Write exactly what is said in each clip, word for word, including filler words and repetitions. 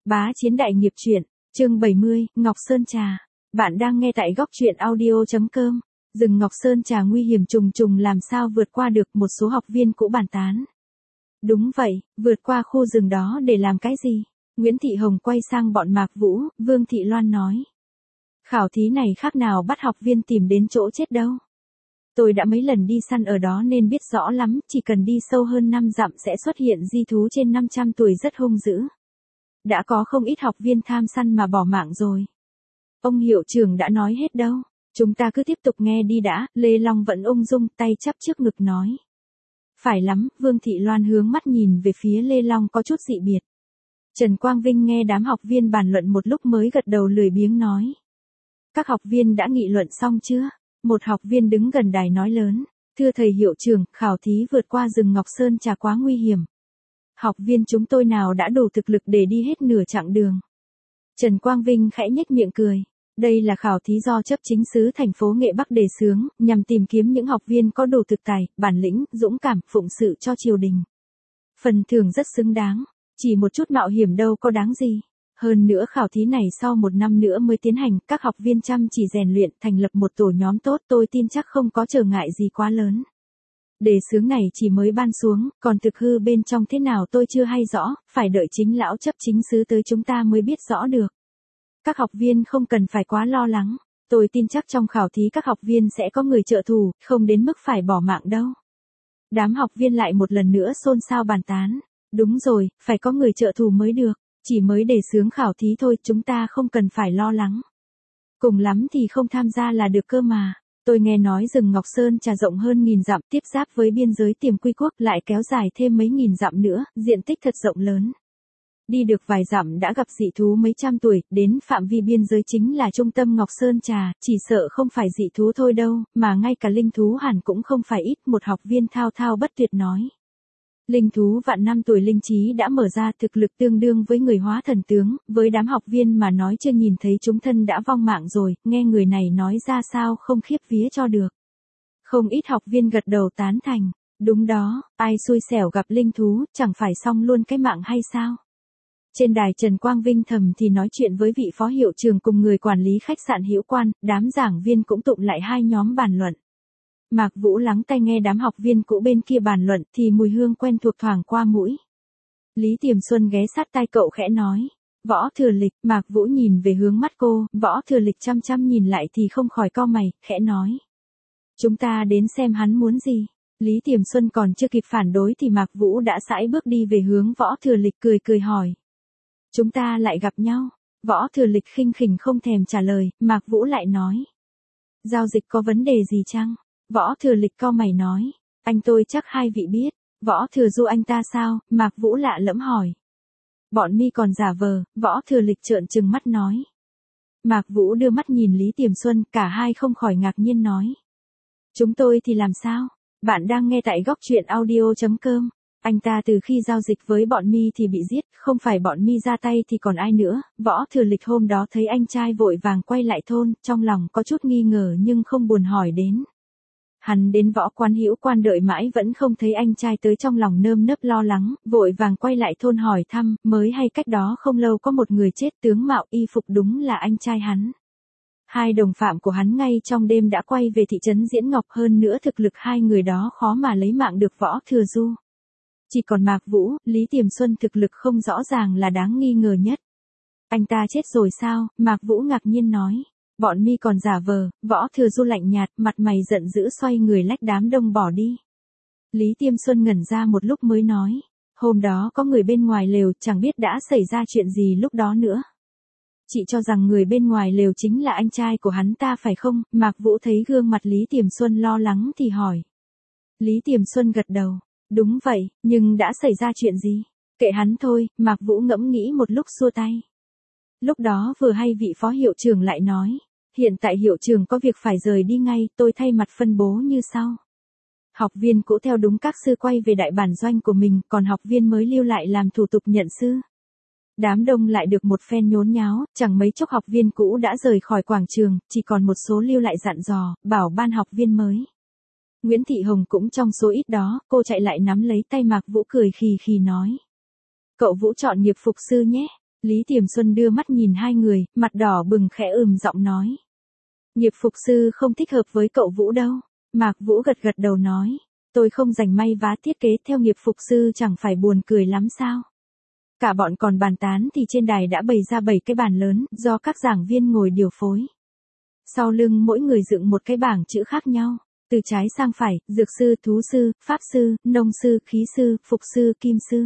Bá Chiến Đại Nghiệp Truyện, chương bảy mươi, Ngọc Sơn Trà. Bạn đang nghe tại góc truyện audio chấm com. Rừng Ngọc Sơn Trà nguy hiểm trùng trùng làm sao vượt qua được, một số học viên cũ bàn tán. Đúng vậy, vượt qua khu rừng đó để làm cái gì? Nguyễn Thị Hồng quay sang bọn Mạc Vũ, Vương Thị Loan nói. Khảo thí này khác nào bắt học viên tìm đến chỗ chết đâu. Tôi đã mấy lần đi săn ở đó nên biết rõ lắm, chỉ cần đi sâu hơn năm dặm sẽ xuất hiện di thú trên năm trăm tuổi rất hung dữ. Đã có không ít học viên tham săn mà bỏ mạng rồi. Ông hiệu trưởng đã nói hết đâu, chúng ta cứ tiếp tục nghe đi đã. Lê Long vẫn ung dung, tay chắp trước ngực nói. Phải lắm, Vương Thị Loan hướng mắt nhìn về phía Lê Long có chút dị biệt. Trần Quang Vinh nghe đám học viên bàn luận một lúc mới gật đầu lười biếng nói. Các học viên đã nghị luận xong chưa? Một học viên đứng gần đài nói lớn. Thưa thầy hiệu trưởng, khảo thí vượt qua rừng Ngọc Sơn Trà quá nguy hiểm. Học viên chúng tôi nào đã đủ thực lực để đi hết nửa chặng đường. Trần Quang Vinh khẽ nhếch miệng cười. Đây là khảo thí do chấp chính sứ thành phố Nghệ Bắc đề xướng, nhằm tìm kiếm những học viên có đủ thực tài, bản lĩnh, dũng cảm, phụng sự cho triều đình. Phần thưởng rất xứng đáng, chỉ một chút mạo hiểm đâu có đáng gì. Hơn nữa khảo thí này sau một năm nữa mới tiến hành, các học viên chăm chỉ rèn luyện, thành lập một tổ nhóm tốt, tôi tin chắc không có trở ngại gì quá lớn. Đề xướng này chỉ mới ban xuống, còn thực hư bên trong thế nào tôi chưa hay rõ, phải đợi chính lão chấp chính sứ tới chúng ta mới biết rõ được. Các học viên không cần phải quá lo lắng, tôi tin chắc trong khảo thí các học viên sẽ có người trợ thủ, không đến mức phải bỏ mạng đâu. Đám học viên lại một lần nữa xôn xao bàn tán. Đúng rồi, phải có người trợ thủ mới được, chỉ mới đề xướng khảo thí thôi, chúng ta không cần phải lo lắng. Cùng lắm thì không tham gia là được cơ mà. Tôi nghe nói rừng Ngọc Sơn Trà rộng hơn nghìn dặm, tiếp giáp với biên giới Tiềm Quy Quốc, lại kéo dài thêm mấy nghìn dặm nữa, diện tích thật rộng lớn. Đi được vài dặm đã gặp dị thú mấy trăm tuổi, đến phạm vi biên giới chính là trung tâm Ngọc Sơn Trà, chỉ sợ không phải dị thú thôi đâu, mà ngay cả linh thú hẳn cũng không phải ít, một học viên thao thao bất tuyệt nói. Linh thú vạn năm tuổi linh trí đã mở ra, thực lực tương đương với người hóa thần tướng, với đám học viên mà nói chưa nhìn thấy chúng thân đã vong mạng rồi, nghe người này nói ra sao không khiếp vía cho được. Không ít học viên gật đầu tán thành, đúng đó, ai xui xẻo gặp linh thú, chẳng phải xong luôn cái mạng hay sao? Trên đài Trần Quang Vinh thầm thì nói chuyện với vị phó hiệu trưởng cùng người quản lý khách sạn Hữu Quan, đám giảng viên cũng tụng lại hai nhóm bàn luận. Mạc Vũ lắng tai nghe đám học viên cũ bên kia bàn luận thì mùi hương quen thuộc thoảng qua mũi. Lý Tiềm Xuân ghé sát tai cậu khẽ nói. Võ Thừa Lịch. Mạc Vũ nhìn về hướng mắt cô, Võ Thừa Lịch chăm chăm nhìn lại thì không khỏi cau mày, khẽ nói. Chúng ta đến xem hắn muốn gì. Lý Tiềm Xuân còn chưa kịp phản đối thì Mạc Vũ đã sải bước đi về hướng Võ Thừa Lịch, cười cười hỏi. Chúng ta lại gặp nhau. Võ Thừa Lịch khinh khỉnh không thèm trả lời, Mạc Vũ lại nói. Giao dịch có vấn đề gì chăng? Võ Thừa Lịch cau mày nói, anh tôi chắc hai vị biết, Võ Thừa Du anh ta sao? Mạc Vũ lạ lẫm hỏi. Bọn mi còn giả vờ, Võ Thừa Lịch trợn trừng mắt nói. Mạc Vũ đưa mắt nhìn Lý Tiềm Xuân, cả hai không khỏi ngạc nhiên nói. Chúng tôi thì làm sao? Bạn đang nghe tại góc truyện audio chấm com. Anh ta từ khi giao dịch với bọn mi thì bị giết, không phải bọn mi ra tay thì còn ai nữa. Võ Thừa Lịch hôm đó thấy anh trai vội vàng quay lại thôn, trong lòng có chút nghi ngờ nhưng không buồn hỏi đến. Hắn đến Võ Quán Hữu Quan đợi mãi vẫn không thấy anh trai tới, trong lòng nơm nớp lo lắng, vội vàng quay lại thôn hỏi thăm, mới hay cách đó không lâu có một người chết, tướng mạo y phục đúng là anh trai hắn. Hai đồng phạm của hắn ngay trong đêm đã quay về thị trấn Diễn Ngọc, hơn nữa thực lực hai người đó khó mà lấy mạng được Võ Thừa Du. Chỉ còn Mạc Vũ, Lý Tiềm Xuân thực lực không rõ ràng là đáng nghi ngờ nhất. Anh ta chết rồi sao? Mạc Vũ ngạc nhiên nói. Bọn mi còn giả vờ. Võ Thừa Du lạnh nhạt, mặt mày giận dữ xoay người lách đám đông bỏ đi. Lý Tiêm Xuân ngẩn ra một lúc mới nói. Hôm đó có người bên ngoài lều, chẳng biết đã xảy ra chuyện gì lúc đó nữa. Chị cho rằng người bên ngoài lều chính là anh trai của hắn ta phải không? Mạc Vũ thấy gương mặt Lý Tiềm Xuân lo lắng thì hỏi. Lý Tiềm Xuân gật đầu. Đúng vậy, nhưng đã xảy ra chuyện gì? Kệ hắn thôi. Mạc Vũ ngẫm nghĩ một lúc xua tay. Lúc đó vừa hay vị phó hiệu trưởng lại nói. Hiện tại hiệu trưởng có việc phải rời đi ngay, tôi thay mặt phân bố như sau. Học viên cũ theo đúng các sư quay về đại bản doanh của mình, còn học viên mới lưu lại làm thủ tục nhận sư. Đám đông lại được một phen nhốn nháo, chẳng mấy chốc học viên cũ đã rời khỏi quảng trường, chỉ còn một số lưu lại dặn dò, bảo ban học viên mới. Nguyễn Thị Hồng cũng trong số ít đó, cô chạy lại nắm lấy tay Mạc Vũ cười khì khì nói. Cậu Vũ chọn nghiệp phục sư nhé. Lý Tiềm Xuân đưa mắt nhìn hai người, mặt đỏ bừng khẽ ừm giọng nói. Nghiệp phục sư không thích hợp với cậu Vũ đâu. Mạc Vũ gật gật đầu nói. Tôi không rành may vá thiết kế theo nghiệp phục sư chẳng phải buồn cười lắm sao. Cả bọn còn bàn tán thì trên đài đã bày ra bảy cái bàn lớn, do các giảng viên ngồi điều phối. Sau lưng mỗi người dựng một cái bảng chữ khác nhau. Từ trái sang phải, dược sư, thú sư, pháp sư, nông sư, khí sư, phục sư, kim sư.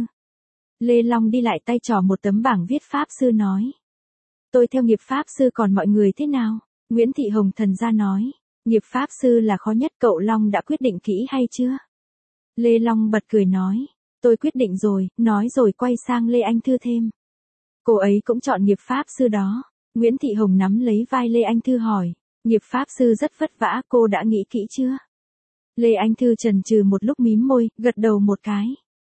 Lê Long đi lại tay trỏ một tấm bảng viết pháp sư nói. Tôi theo nghiệp pháp sư còn mọi người thế nào? Nguyễn Thị Hồng thần ra nói. Nghiệp pháp sư là khó nhất, cậu Long đã quyết định kỹ hay chưa? Lê Long bật cười nói. Tôi quyết định rồi, nói rồi quay sang Lê Anh Thư thêm. Cô ấy cũng chọn nghiệp pháp sư đó. Nguyễn Thị Hồng nắm lấy vai Lê Anh Thư hỏi. Nghiệp pháp sư rất vất vả, cô đã nghĩ kỹ chưa? Lê Anh Thư chần chừ một lúc mím môi, gật đầu một cái.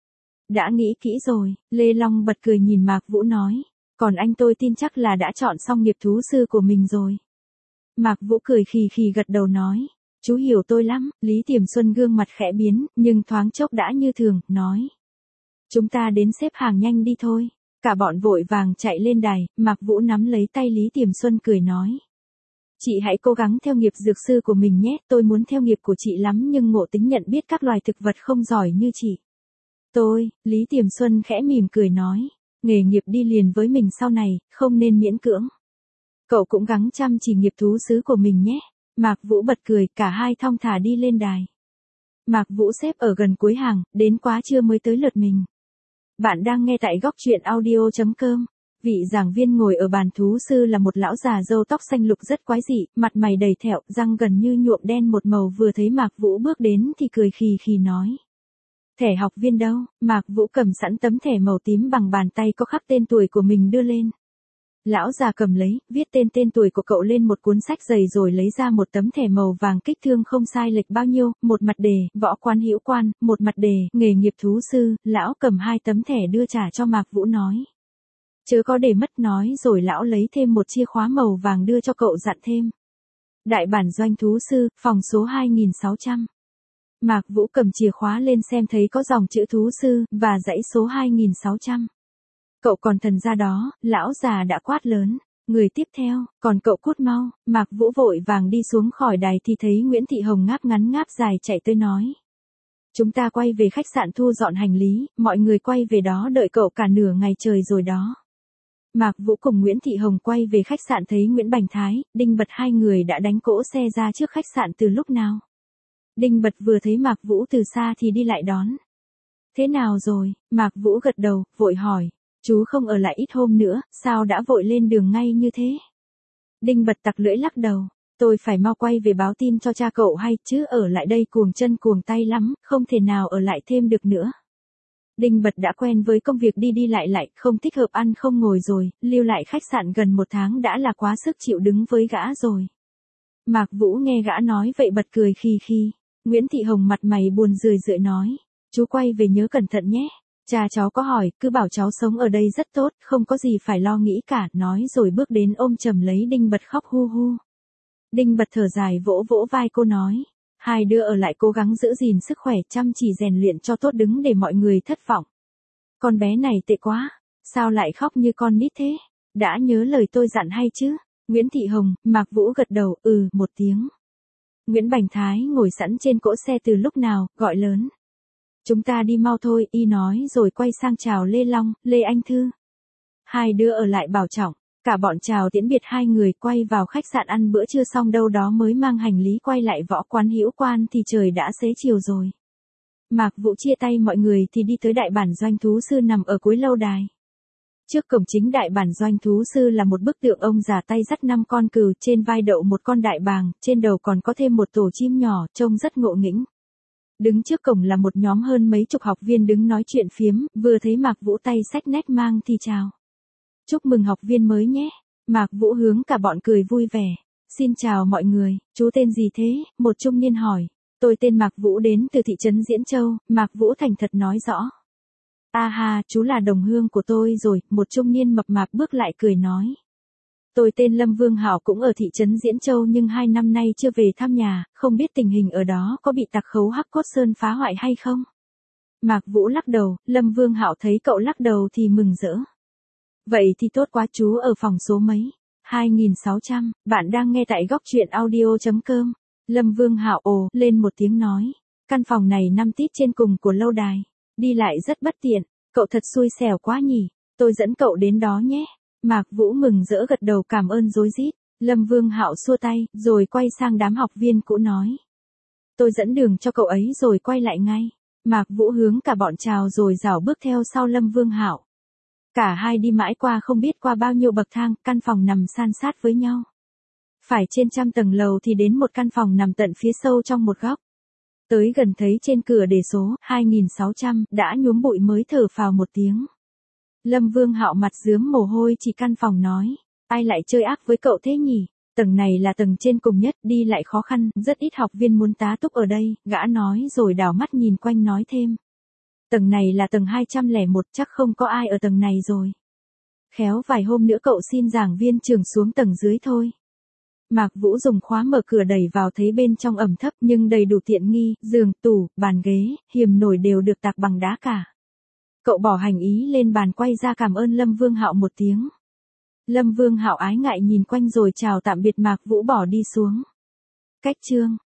Đã nghĩ kỹ rồi, Lê Long bật cười nhìn Mạc Vũ nói. Còn anh tôi tin chắc là đã chọn xong nghiệp thú sư của mình rồi. Mạc Vũ cười khì khì gật đầu nói. Chú hiểu tôi lắm, Lý Tiềm Xuân gương mặt khẽ biến, nhưng thoáng chốc đã như thường, nói. Chúng ta đến xếp hàng nhanh đi thôi. Cả bọn vội vàng chạy lên đài, Mạc Vũ nắm lấy tay Lý Tiềm Xuân cười nói. Chị hãy cố gắng theo nghiệp dược sư của mình nhé, tôi muốn theo nghiệp của chị lắm nhưng ngộ tính nhận biết các loài thực vật không giỏi như chị. Tôi, Lý Tiềm Xuân khẽ mỉm cười nói, nghề nghiệp đi liền với mình sau này, không nên miễn cưỡng. Cậu cũng gắng chăm chỉ nghiệp thú sứ của mình nhé. Mạc Vũ bật cười, cả hai thong thả đi lên đài. Mạc Vũ xếp ở gần cuối hàng, đến quá trưa mới tới lượt mình. Bạn đang nghe tại góc truyện audio chấm com. Vị giảng viên ngồi ở bàn thú sư là một lão già râu tóc xanh lục rất quái dị, mặt mày đầy thẹo, răng gần như nhuộm đen một màu, vừa thấy Mạc Vũ bước đến thì cười khì khì nói. Thẻ học viên đâu? Mạc Vũ cầm sẵn tấm thẻ màu tím bằng bàn tay có khắc tên tuổi của mình đưa lên. Lão già cầm lấy, viết tên tên tuổi của cậu lên một cuốn sách dày rồi lấy ra một tấm thẻ màu vàng kích thước không sai lệch bao nhiêu, một mặt đề, võ quan hữu quan, một mặt đề, nghề nghiệp thú sư, lão cầm hai tấm thẻ đưa trả cho Mạc Vũ nói. Chớ có để mất, nói rồi lão lấy thêm một chìa khóa màu vàng đưa cho cậu dặn thêm. Đại bản doanh thú sư, phòng số hai nghìn sáu trăm. Mạc Vũ cầm chìa khóa lên xem thấy có dòng chữ thú sư, và dãy số hai nghìn sáu trăm. Cậu còn thần ra đó, lão già đã quát lớn. Người tiếp theo, còn cậu cút mau. Mạc Vũ vội vàng đi xuống khỏi đài thì thấy Nguyễn Thị Hồng ngáp ngắn ngáp dài chạy tới nói. Chúng ta quay về khách sạn thu dọn hành lý, mọi người quay về đó đợi cậu cả nửa ngày trời rồi đó. Mạc Vũ cùng Nguyễn Thị Hồng quay về khách sạn thấy Nguyễn Bành Thái, Đinh Bật hai người đã đánh cỗ xe ra trước khách sạn từ lúc nào. Đinh Bật vừa thấy Mạc Vũ từ xa thì đi lại đón. Thế nào rồi? Mạc Vũ gật đầu, vội hỏi. Chú không ở lại ít hôm nữa, sao đã vội lên đường ngay như thế? Đinh Bật tặc lưỡi lắc đầu. Tôi phải mau quay về báo tin cho cha cậu hay, chứ ở lại đây cuồng chân cuồng tay lắm, không thể nào ở lại thêm được nữa. Đinh Bật đã quen với công việc đi đi lại lại, không thích hợp ăn không ngồi rồi, lưu lại khách sạn gần một tháng đã là quá sức chịu đứng với gã rồi. Mạc Vũ nghe gã nói vậy bật cười khì khì. Nguyễn Thị Hồng mặt mày buồn rười rượi nói. Chú quay về nhớ cẩn thận nhé. Cha cháu có hỏi, cứ bảo cháu sống ở đây rất tốt, không có gì phải lo nghĩ cả, nói rồi bước đến ôm chầm lấy Đinh Bật khóc hu hu. Đinh Bật thở dài vỗ vỗ vai cô nói. Hai đứa ở lại cố gắng giữ gìn sức khỏe, chăm chỉ rèn luyện cho tốt, đứng để mọi người thất vọng. Con bé này tệ quá, sao lại khóc như con nít thế? Đã nhớ lời tôi dặn hay chứ? Nguyễn Thị Hồng, Mạc Vũ gật đầu, ừ, một tiếng. Nguyễn Bành Thái ngồi sẵn trên cỗ xe từ lúc nào, gọi lớn. Chúng ta đi mau thôi, y nói rồi quay sang chào Lê Long, Lê Anh Thư. Hai đứa ở lại bảo trọng, cả bọn chào tiễn biệt hai người quay vào khách sạn ăn bữa trưa xong đâu đó mới mang hành lý quay lại võ quán hữu quan thì trời đã xế chiều rồi. Mạc Vũ chia tay mọi người thì đi tới đại bản doanh thú sư nằm ở cuối lâu đài. Trước cổng chính đại bản doanh thú sư là một bức tượng ông già tay dắt năm con cừu, trên vai đậu một con đại bàng, trên đầu còn có thêm một tổ chim nhỏ, trông rất ngộ nghĩnh. Đứng trước cổng là một nhóm hơn mấy chục học viên đứng nói chuyện phiếm, vừa thấy Mạc Vũ tay xách nét mang thì chào. Chúc mừng học viên mới nhé. Mạc Vũ hướng cả bọn cười vui vẻ. Xin chào mọi người, chú tên gì thế? Một trung niên hỏi. Tôi tên Mạc Vũ đến từ thị trấn Diễn Châu, Mạc Vũ thành thật nói rõ. À ha, chú là đồng hương của tôi rồi, một trung niên mập mạp bước lại cười nói. Tôi tên Lâm Vương Hảo cũng ở thị trấn Diễn Châu nhưng hai năm nay chưa về thăm nhà, không biết tình hình ở đó có bị tặc khấu Hắc Cốt Sơn phá hoại hay không? Mạc Vũ lắc đầu, Lâm Vương Hảo thấy cậu lắc đầu thì mừng rỡ. Vậy thì tốt quá, chú ở phòng số mấy? hai nghìn sáu trăm, bạn đang nghe tại góc truyện audio.com. Lâm Vương Hạo ồ lên một tiếng nói. Căn phòng này nằm tít trên cùng của lâu đài. Đi lại rất bất tiện. Cậu thật xui xẻo quá nhỉ. Tôi dẫn cậu đến đó nhé. Mạc Vũ mừng rỡ gật đầu cảm ơn rối rít. Lâm Vương Hạo xua tay, rồi quay sang đám học viên cũ nói. Tôi dẫn đường cho cậu ấy rồi quay lại ngay. Mạc Vũ hướng cả bọn chào rồi rảo bước theo sau Lâm Vương Hạo. Cả hai đi mãi qua không biết qua bao nhiêu bậc thang, căn phòng nằm san sát với nhau. Phải trên trăm tầng lầu thì đến một căn phòng nằm tận phía sâu trong một góc. Tới gần thấy trên cửa đề số hai nghìn sáu trăm, đã nhuốm bụi mới thở phào một tiếng. Lâm Vương Hạo mặt rướm mồ hôi chỉ căn phòng nói. Ai lại chơi ác với cậu thế nhỉ? Tầng này là tầng trên cùng nhất, đi lại khó khăn, rất ít học viên muốn tá túc ở đây, gã nói rồi đảo mắt nhìn quanh nói thêm. Tầng này là tầng hai trăm lẻ một, chắc không có ai ở tầng này rồi. Khéo vài hôm nữa cậu xin giảng viên trưởng xuống tầng dưới thôi. Mạc Vũ dùng khóa mở cửa đẩy vào thấy bên trong ẩm thấp nhưng đầy đủ tiện nghi, giường, tủ, bàn ghế, hiềm nổi đều được tạc bằng đá cả. Cậu bỏ hành ý lên bàn quay ra cảm ơn Lâm Vương Hạo một tiếng. Lâm Vương Hạo ái ngại nhìn quanh rồi chào tạm biệt Mạc Vũ bỏ đi xuống. Cách chương